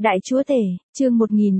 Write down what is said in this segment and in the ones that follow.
Đại chúa tể, chương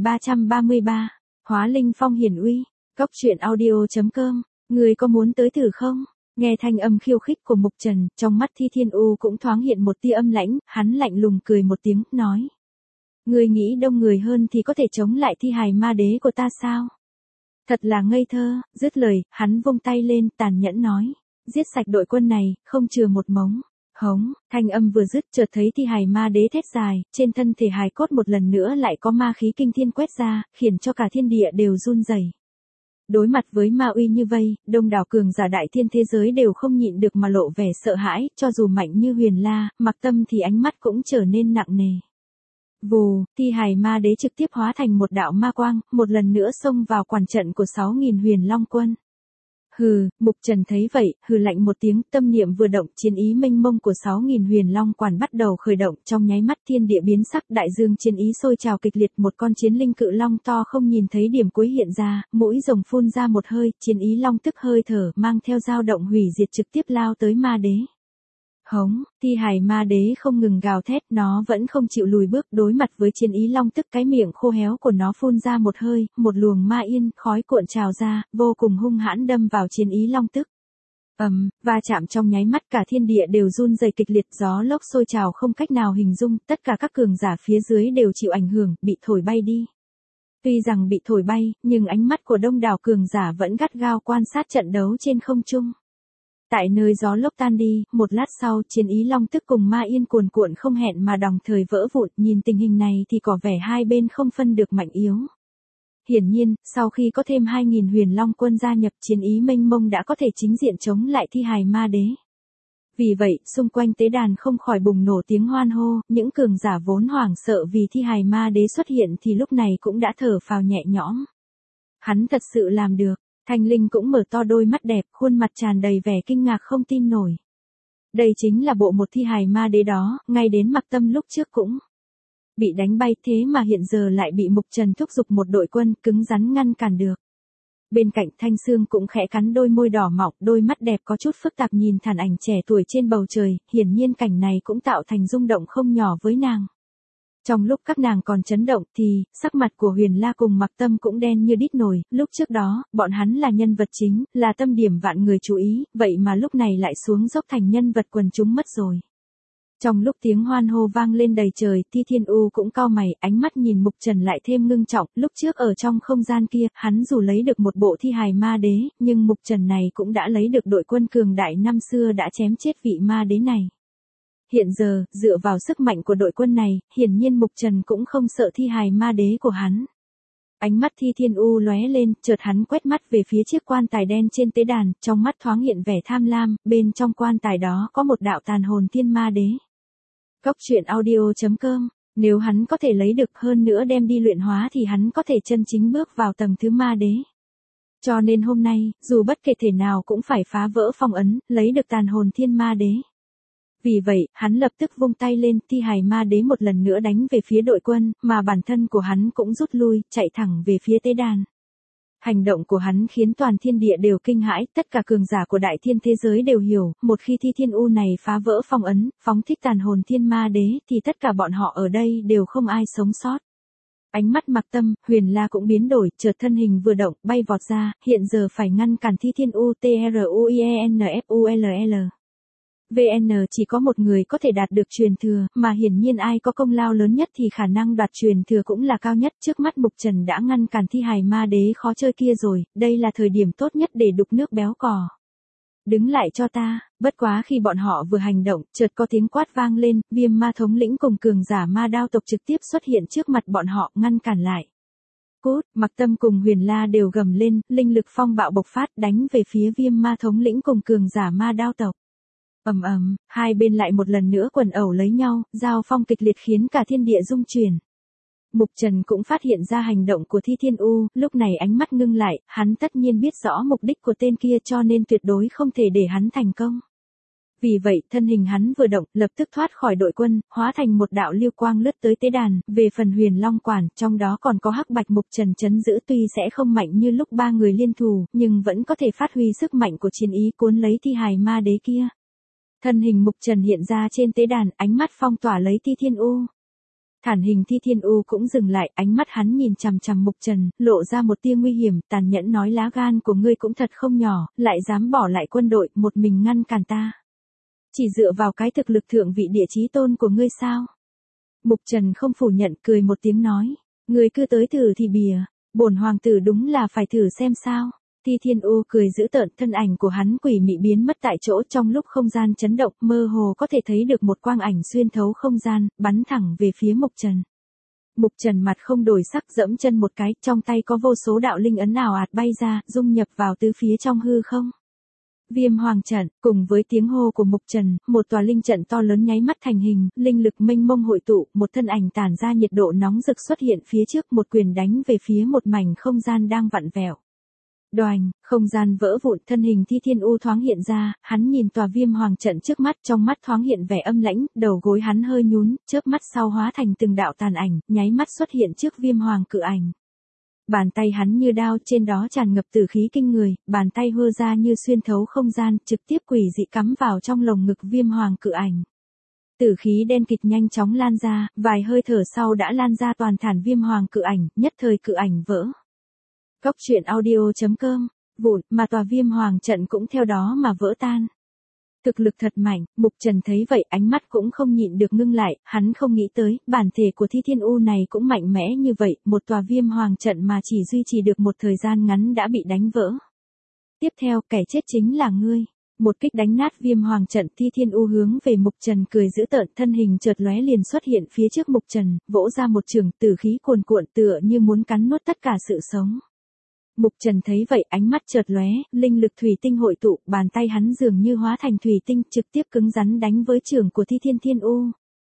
1333, Hóa linh phong hiển uy, Cóc truyện audio.com, người có muốn tới thử không? Nghe thanh âm khiêu khích của Mục Trần, trong mắt Thi Thiên U cũng thoáng hiện một tia âm lãnh, hắn lạnh lùng cười một tiếng, nói. Người nghĩ đông người hơn thì có thể chống lại thi hài ma đế của ta sao? Thật là ngây thơ, dứt lời, hắn vung tay lên, tàn nhẫn nói. Giết sạch đội quân này, không chừa một mống. Hống, thanh âm vừa dứt chợt thấy thi hài ma đế thét dài, trên thân thể hài cốt một lần nữa lại có ma khí kinh thiên quét ra, khiến cho cả thiên địa đều run rẩy. Đối mặt với ma uy như vây, đông đảo cường giả đại thiên thế giới đều không nhịn được mà lộ vẻ sợ hãi, cho dù mạnh như Huyền La, Mặc Tâm thì ánh mắt cũng trở nên nặng nề. Vù, thi hài ma đế trực tiếp hóa thành một đạo ma quang, một lần nữa xông vào quản trận của 6.000 Huyền Long quân. Hừ, Mục Trần thấy vậy, hừ lạnh một tiếng, tâm niệm vừa động, chiến ý mênh mông của 6.000 Huyền Long quản bắt đầu khởi động, trong nháy mắt thiên địa biến sắc, đại dương chiến ý sôi trào kịch liệt, một con chiến linh cự long to không nhìn thấy điểm cuối hiện ra, mũi rồng phun ra một hơi, chiến ý long tức hơi thở, mang theo dao động hủy diệt trực tiếp lao tới ma đế. Hống, thi hài ma đế không ngừng gào thét, nó vẫn không chịu lùi bước, đối mặt với chiến ý long tức, cái miệng khô héo của nó phun ra một hơi, một luồng ma yên, khói cuộn trào ra, vô cùng hung hãn đâm vào chiến ý long tức. Va chạm trong nháy mắt cả thiên địa đều run rẩy kịch liệt, gió lốc sôi trào không cách nào hình dung, tất cả các cường giả phía dưới đều chịu ảnh hưởng, bị thổi bay đi. Tuy rằng bị thổi bay, nhưng ánh mắt của đông đảo cường giả vẫn gắt gao quan sát trận đấu trên không trung. Tại nơi gió lốc tan đi, một lát sau, chiến ý long tức cùng ma yên cuồn cuộn không hẹn mà đồng thời vỡ vụn, nhìn tình hình này thì có vẻ hai bên không phân được mạnh yếu. Hiển nhiên, sau khi có thêm 2.000 Huyền Long quân gia nhập, chiến ý mênh mông đã có thể chính diện chống lại thi hài ma đế. Vì vậy, xung quanh tế đàn không khỏi bùng nổ tiếng hoan hô, những cường giả vốn hoảng sợ vì thi hài ma đế xuất hiện thì lúc này cũng đã thở phào nhẹ nhõm. Hắn thật sự làm được. Thanh Linh cũng mở to đôi mắt đẹp, khuôn mặt tràn đầy vẻ kinh ngạc không tin nổi. Đây chính là bộ một thi hài ma đế đó, ngay đến Mặc Tâm lúc trước cũng bị đánh bay, thế mà hiện giờ lại bị Mục Trần thúc giục một đội quân cứng rắn ngăn cản được. Bên cạnh Thanh Sương cũng khẽ cắn đôi môi đỏ mọng, đôi mắt đẹp có chút phức tạp nhìn thản ảnh trẻ tuổi trên bầu trời, hiển nhiên cảnh này cũng tạo thành rung động không nhỏ với nàng. Trong lúc các nàng còn chấn động thì, sắc mặt của Huyền La cùng Mặc Tâm cũng đen như đít nồi, lúc trước đó, bọn hắn là nhân vật chính, là tâm điểm vạn người chú ý, vậy mà lúc này lại xuống dốc thành nhân vật quần chúng mất rồi. Trong lúc tiếng hoan hô vang lên đầy trời, Thi Thiên U cũng cau mày, ánh mắt nhìn Mục Trần lại thêm ngưng trọng, lúc trước ở trong không gian kia, hắn dù lấy được một bộ thi hài ma đế, nhưng Mục Trần này cũng đã lấy được đội quân cường đại năm xưa đã chém chết vị ma đế này. Hiện giờ, dựa vào sức mạnh của đội quân này, hiển nhiên Mục Trần cũng không sợ thi hài ma đế của hắn. Ánh mắt Thi Thiên U lóe lên, chợt hắn quét mắt về phía chiếc quan tài đen trên tế đàn, trong mắt thoáng hiện vẻ tham lam, bên trong quan tài đó có một đạo tàn hồn thiên ma đế. Cóc truyện audio.com, nếu hắn có thể lấy được hơn nữa đem đi luyện hóa thì hắn có thể chân chính bước vào tầng thứ ma đế. Cho nên hôm nay, dù bất kể thể nào cũng phải phá vỡ phong ấn, lấy được tàn hồn thiên ma đế. Vì vậy, hắn lập tức vung tay lên, thi hài ma đế một lần nữa đánh về phía đội quân, mà bản thân của hắn cũng rút lui, chạy thẳng về phía tế đàn. Hành động của hắn khiến toàn thiên địa đều kinh hãi, tất cả cường giả của đại thiên thế giới đều hiểu, một khi Thi Thiên U này phá vỡ phong ấn, phóng thích tàn hồn thiên ma đế, thì tất cả bọn họ ở đây đều không ai sống sót. Ánh mắt Mặc Tâm, Huyền La cũng biến đổi, chợt thân hình vừa động, bay vọt ra, hiện giờ phải ngăn cản Thi Thiên U TRUIENFULL. VN chỉ có một người có thể đạt được truyền thừa, mà hiển nhiên ai có công lao lớn nhất thì khả năng đoạt truyền thừa cũng là cao nhất. Trước mắt Mục Trần đã ngăn cản thi hài ma đế khó chơi kia rồi, đây là thời điểm tốt nhất để đục nước béo cò. Đứng lại cho ta, bất quá khi bọn họ vừa hành động, chợt có tiếng quát vang lên, Viêm Ma thống lĩnh cùng cường giả ma đao tộc trực tiếp xuất hiện trước mặt bọn họ, ngăn cản lại. Cút, Mặc Tâm cùng Huyền La đều gầm lên, linh lực phong bạo bộc phát đánh về phía Viêm Ma thống lĩnh cùng cường giả ma đao tộc. Hai bên lại một lần nữa quần ẩu lấy nhau, giao phong kịch liệt khiến cả thiên địa rung chuyển. Mục Trần cũng phát hiện ra hành động của Thi Thiên U, lúc này ánh mắt ngưng lại, hắn tất nhiên biết rõ mục đích của tên kia cho nên tuyệt đối không thể để hắn thành công. Vì vậy, thân hình hắn vừa động, lập tức thoát khỏi đội quân, hóa thành một đạo lưu quang lướt tới tế đàn, về phần Huyền Long quản, trong đó còn có Hắc Bạch Mục Trần trấn giữ tuy sẽ không mạnh như lúc ba người liên thủ, nhưng vẫn có thể phát huy sức mạnh của chiến ý cuốn lấy thi hài ma đế kia. Thân hình Mục Trần hiện ra trên tế đàn, ánh mắt phong tỏa lấy Thi Thiên U. Thản hình Thi Thiên U cũng dừng lại, ánh mắt hắn nhìn chằm chằm Mục Trần, lộ ra một tia nguy hiểm, tàn nhẫn nói lá gan của ngươi cũng thật không nhỏ, lại dám bỏ lại quân đội, một mình ngăn cản ta. Chỉ dựa vào cái thực lực thượng vị địa chí tôn của ngươi sao? Mục Trần không phủ nhận, cười một tiếng nói, ngươi cứ tới thử thì bìa, bổn hoàng tử đúng là phải thử xem sao. Thi Thiên U cười dữ tợn, thân ảnh của hắn quỷ mị biến mất tại chỗ, trong lúc không gian chấn động, mơ hồ có thể thấy được một quang ảnh xuyên thấu không gian, bắn thẳng về phía Mục Trần. Mục Trần mặt không đổi sắc, dẫm chân một cái, trong tay có vô số đạo linh ấn ảo ạt bay ra, dung nhập vào tứ phía trong hư không. Viêm Hoàng trận, cùng với tiếng hô của Mục Trần, một tòa linh trận to lớn nháy mắt thành hình, linh lực mênh mông hội tụ, một thân ảnh tản ra nhiệt độ nóng rực xuất hiện phía trước, một quyền đánh về phía một mảnh không gian đang vặn vẹo. Đoành, không gian vỡ vụn, thân hình Thi Thiên U thoáng hiện ra, hắn nhìn tòa Viêm Hoàng trận trước mắt, trong mắt thoáng hiện vẻ âm lãnh, đầu gối hắn hơi nhún, chớp mắt sau hóa thành từng đạo tàn ảnh, nháy mắt xuất hiện trước Viêm Hoàng cự ảnh. Bàn tay hắn như đao, trên đó tràn ngập tử khí kinh người, bàn tay hơ ra như xuyên thấu không gian, trực tiếp quỷ dị cắm vào trong lồng ngực Viêm Hoàng cự ảnh. Tử khí đen kịt nhanh chóng lan ra, vài hơi thở sau đã lan ra toàn thản Viêm Hoàng cự ảnh, nhất thời cự ảnh vỡ. Cốc truyện audio.com, vụn, mà tòa Viêm Hoàng trận cũng theo đó mà vỡ tan. Thực lực thật mạnh, Mục Trần thấy vậy ánh mắt cũng không nhịn được ngưng lại, hắn không nghĩ tới, bản thể của Thi Thiên U này cũng mạnh mẽ như vậy, một tòa Viêm Hoàng trận mà chỉ duy trì được một thời gian ngắn đã bị đánh vỡ. Tiếp theo, kẻ chết chính là ngươi. Một kích đánh nát Viêm Hoàng trận, Thi Thiên U hướng về Mục Trần cười dữ tợn, thân hình chợt lóe liền xuất hiện phía trước Mục Trần, vỗ ra một chưởng, tử khí cuồn cuộn tựa như muốn cắn nuốt tất cả sự sống. Mục Trần thấy vậy ánh mắt chợt lóe, linh lực thủy tinh hội tụ, bàn tay hắn dường như hóa thành thủy tinh, trực tiếp cứng rắn đánh với chưởng của Thi Thiên U.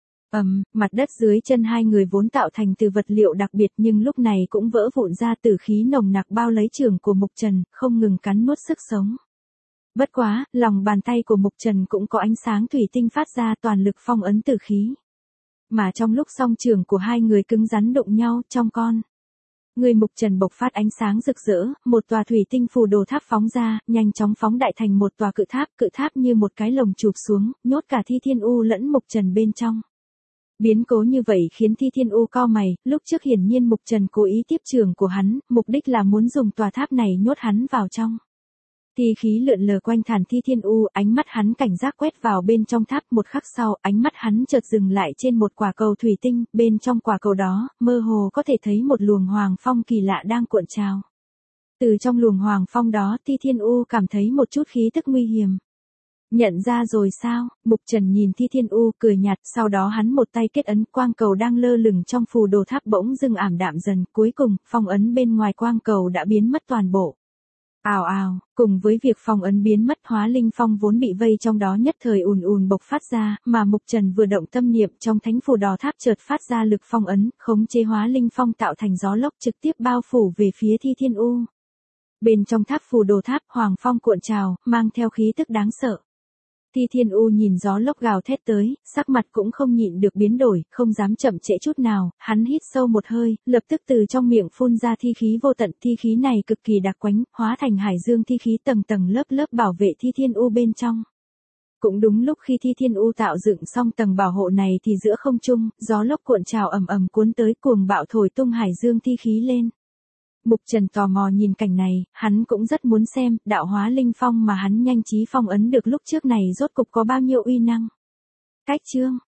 Mặt đất dưới chân hai người vốn tạo thành từ vật liệu đặc biệt nhưng lúc này cũng vỡ vụn ra, tử khí nồng nặc bao lấy chưởng của Mục Trần, không ngừng cắn nuốt sức sống. Bất quá, lòng bàn tay của Mục Trần cũng có ánh sáng thủy tinh phát ra, toàn lực phong ấn tử khí. Mà trong lúc song chưởng của hai người cứng rắn đụng nhau, trong con người Mục Trần bộc phát ánh sáng rực rỡ, một tòa thủy tinh phù đồ tháp phóng ra, nhanh chóng phóng đại thành một tòa cự tháp như một cái lồng chụp xuống, nhốt cả Thi Thiên U lẫn Mục Trần bên trong. Biến cố như vậy khiến Thi Thiên U cau mày, lúc trước hiển nhiên Mục Trần cố ý tiếp chưởng của hắn, mục đích là muốn dùng tòa tháp này nhốt hắn vào trong. Thi khí lượn lờ quanh thản Thi Thiên U, ánh mắt hắn cảnh giác quét vào bên trong tháp, một khắc sau, ánh mắt hắn chợt dừng lại trên một quả cầu thủy tinh, bên trong quả cầu đó, mơ hồ có thể thấy một luồng hoàng phong kỳ lạ đang cuộn trào. Từ trong luồng hoàng phong đó, Thi Thiên U cảm thấy một chút khí tức nguy hiểm. Nhận ra rồi sao? Mục Trần nhìn Thi Thiên U cười nhạt, sau đó hắn một tay kết ấn, quang cầu đang lơ lửng trong phù đồ tháp bỗng dưng ảm đạm dần, cuối cùng, phong ấn bên ngoài quang cầu đã biến mất toàn bộ. Ào ào, cùng với việc phong ấn biến mất, Hóa Linh Phong vốn bị vây trong đó nhất thời ùn ùn bộc phát ra, mà Mục Trần vừa động tâm niệm trong thánh phù đỏ tháp chợt phát ra lực phong ấn, khống chế Hóa Linh Phong tạo thành gió lốc trực tiếp bao phủ về phía Thi Thiên U. Bên trong tháp phù đồ tháp, hoàng phong cuộn trào, mang theo khí tức đáng sợ. Thi Thiên U nhìn gió lốc gào thét tới, sắc mặt cũng không nhịn được biến đổi, không dám chậm trễ chút nào, hắn hít sâu một hơi, lập tức từ trong miệng phun ra thi khí vô tận, thi khí này cực kỳ đặc quánh, hóa thành hải dương thi khí tầng tầng lớp lớp bảo vệ Thi Thiên U bên trong. Cũng đúng lúc khi Thi Thiên U tạo dựng xong tầng bảo hộ này thì giữa không trung, gió lốc cuộn trào ầm ầm cuốn tới, cuồng bạo thổi tung hải dương thi khí lên. Mục Trần tò mò nhìn cảnh này, hắn cũng rất muốn xem, đạo Hóa Linh Phong mà hắn nhanh trí phong ấn được lúc trước này rốt cục có bao nhiêu uy năng. Cách chương